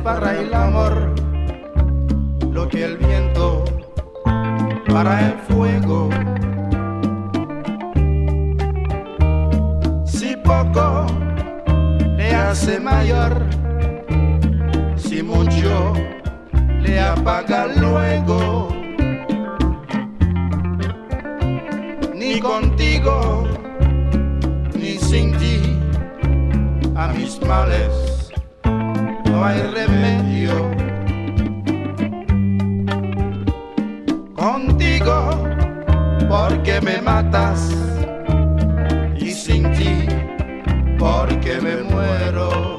para el amor, lo que el viento para el fuego. Si poco le hace mayor, si mucho le apaga luego. Ni contigo, ni sin ti, a mis males no hay remedio. Contigo, porque me matas, y sin ti, porque me muero.